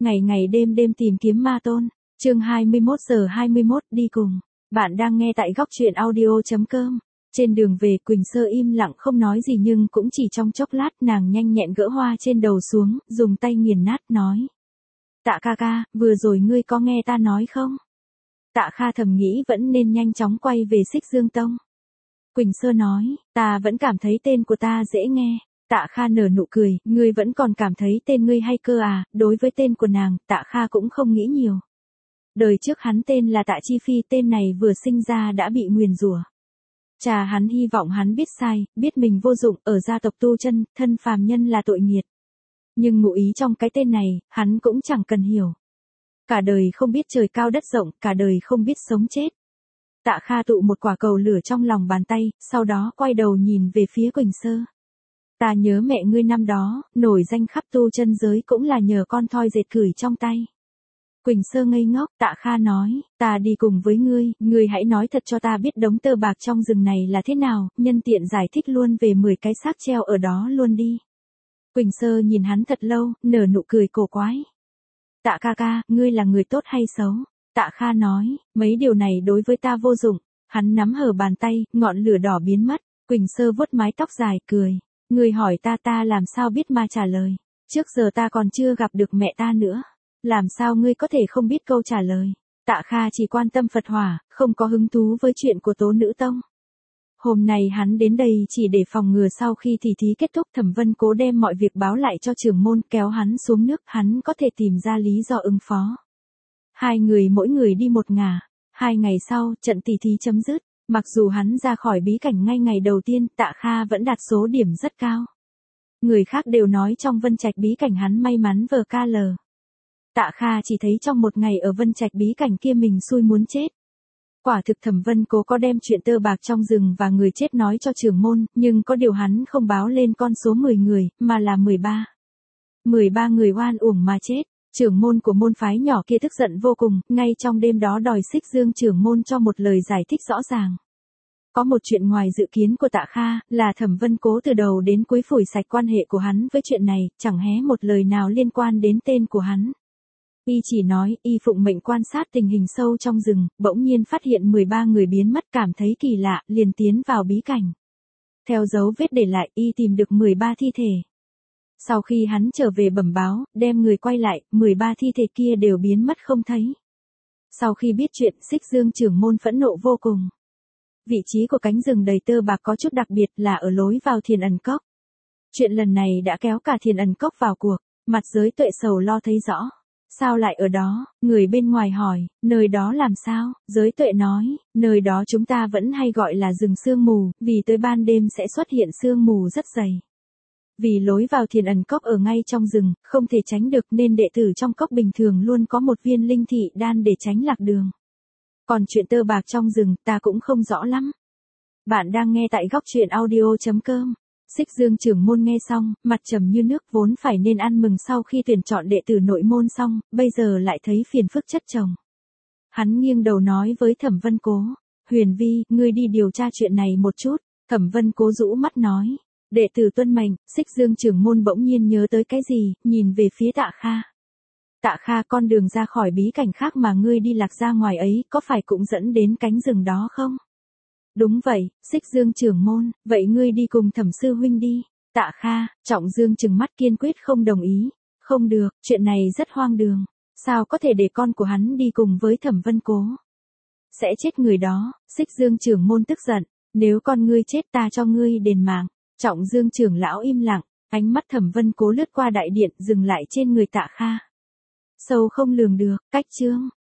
Ngày ngày đêm đêm tìm kiếm ma tôn. Chương 21:21 đi cùng. Bạn đang nghe tại góc truyện audio.com. Trên đường về Quỳnh Sơ im lặng không nói gì nhưng cũng chỉ trong chốc lát nàng nhanh nhẹn gỡ hoa trên đầu xuống, dùng tay nghiền nát nói. Tạ ca ca, vừa rồi ngươi có nghe ta nói không? Tạ Kha thầm nghĩ vẫn nên nhanh chóng quay về Xích Dương Tông. Quỳnh Sơ nói, ta vẫn cảm thấy tên của ta dễ nghe. Tạ Kha nở nụ cười, ngươi vẫn còn cảm thấy tên ngươi hay cơ à? Đối với tên của nàng, Tạ Kha cũng không nghĩ nhiều. Đời trước hắn tên là Tạ Chi Phi, tên này vừa sinh ra đã bị nguyền rủa. Cha hắn hy vọng hắn biết sai, biết mình vô dụng, ở gia tộc tu chân, thân phàm nhân là tội nghiệt. Nhưng ngụ ý trong cái tên này, hắn cũng chẳng cần hiểu. Cả đời không biết trời cao đất rộng, cả đời không biết sống chết. Tạ Kha tụ một quả cầu lửa trong lòng bàn tay, sau đó quay đầu nhìn về phía Quỳnh Sơ. Ta nhớ mẹ ngươi năm đó, nổi danh khắp tu chân giới cũng là nhờ con thoi dệt cửi trong tay. Quỳnh Sơ ngây ngốc, Tạ Kha nói, ta đi cùng với ngươi hãy nói thật cho ta biết đống tơ bạc trong rừng này là thế nào, nhân tiện giải thích luôn về 10 cái xác treo ở đó luôn đi. Quỳnh Sơ nhìn hắn thật lâu, nở nụ cười cổ quái. Tạ ca ca, ngươi là người tốt hay xấu? Tạ Kha nói, mấy điều này đối với ta vô dụng. Hắn nắm hở bàn tay, ngọn lửa đỏ biến mất. Quỳnh Sơ vuốt mái tóc dài, cười. Ngươi hỏi ta làm sao biết mà trả lời. Trước giờ ta còn chưa gặp được mẹ ta nữa. Làm sao ngươi có thể không biết câu trả lời. Tạ Kha chỉ quan tâm Phật hỏa, không có hứng thú với chuyện của Tố Nữ Tông. Hôm nay hắn đến đây chỉ để phòng ngừa sau khi thì thí kết thúc Thẩm Vân Cố đem mọi việc báo lại cho trưởng môn, kéo hắn xuống nước, hắn có thể tìm ra lý do ứng phó. Hai người mỗi người đi một ngả. 2 ngày sau, trận tỷ thí chấm dứt. Mặc dù hắn ra khỏi bí cảnh ngay ngày đầu tiên, Tạ Kha vẫn đạt số điểm rất cao. Người khác đều nói trong Vân Trạch bí cảnh hắn may mắn vờ KL. Tạ Kha chỉ thấy trong một ngày ở Vân Trạch bí cảnh kia mình xui muốn chết. Quả thực Thẩm Vân Cố có đem chuyện tơ bạc trong rừng và người chết nói cho trưởng môn, nhưng có điều hắn không báo lên con số 10 người, mà là 13. 13 người oan uổng mà chết. Trưởng môn của môn phái nhỏ kia tức giận vô cùng, ngay trong đêm đó đòi Xích Dương trưởng môn cho một lời giải thích rõ ràng. Có một chuyện ngoài dự kiến của Tạ Kha, là Thẩm Vân Cố từ đầu đến cuối phủi sạch quan hệ của hắn với chuyện này, chẳng hé một lời nào liên quan đến tên của hắn. Y chỉ nói, y phụng mệnh quan sát tình hình sâu trong rừng, bỗng nhiên phát hiện 13 người biến mất, cảm thấy kỳ lạ, liền tiến vào bí cảnh. Theo dấu vết để lại, y tìm được 13 thi thể. Sau khi hắn trở về bẩm báo, đem người quay lại, 13 thi thể kia đều biến mất không thấy. Sau khi biết chuyện, Xích Dương trưởng môn phẫn nộ vô cùng. Vị trí của cánh rừng đầy tơ bạc có chút đặc biệt là ở lối vào Thiền Ẩn Cốc. Chuyện lần này đã kéo cả Thiền Ẩn Cốc vào cuộc, mặt Giới Tuệ sầu lo thấy rõ. Sao lại ở đó? Người bên ngoài hỏi, nơi đó làm sao? Giới Tuệ nói, nơi đó chúng ta vẫn hay gọi là rừng sương mù, vì tới ban đêm sẽ xuất hiện sương mù rất dày. Vì lối vào Thiền Ẩn Cốc ở ngay trong rừng, không thể tránh được nên đệ tử trong cốc bình thường luôn có một viên linh thị đan để tránh lạc đường. Còn chuyện tơ bạc trong rừng ta cũng không rõ lắm. Bạn đang nghe tại góc truyện audio.com. Xích Dương trưởng môn nghe xong, mặt trầm như nước, vốn phải nên ăn mừng sau khi tuyển chọn đệ tử nội môn xong, bây giờ lại thấy phiền phức chất chồng. Hắn nghiêng đầu nói với Thẩm Vân Cố, Huyền Vi, ngươi đi điều tra chuyện này một chút. Thẩm Vân Cố rũ mắt nói, đệ tử tuân mệnh. Xích Dương trưởng môn bỗng nhiên nhớ tới cái gì, nhìn về phía Tạ Kha. Tạ Kha, con đường ra khỏi bí cảnh khác mà ngươi đi lạc ra ngoài ấy, có phải cũng dẫn đến cánh rừng đó không? Đúng vậy. Xích Dương trưởng môn, vậy ngươi đi cùng Thẩm sư huynh đi. Tạ Kha, Trọng Dương trừng mắt kiên quyết không đồng ý. Không được, chuyện này rất hoang đường. Sao có thể để con của hắn đi cùng với Thẩm Vân Cố? Sẽ chết người đó. Xích Dương trưởng môn tức giận, nếu con ngươi chết ta cho ngươi đền mạng. Trọng Dương trưởng lão im lặng, ánh mắt Thẩm Vân Cố lướt qua đại điện, dừng lại trên người Tạ Kha. Sâu không lường được, cách chương.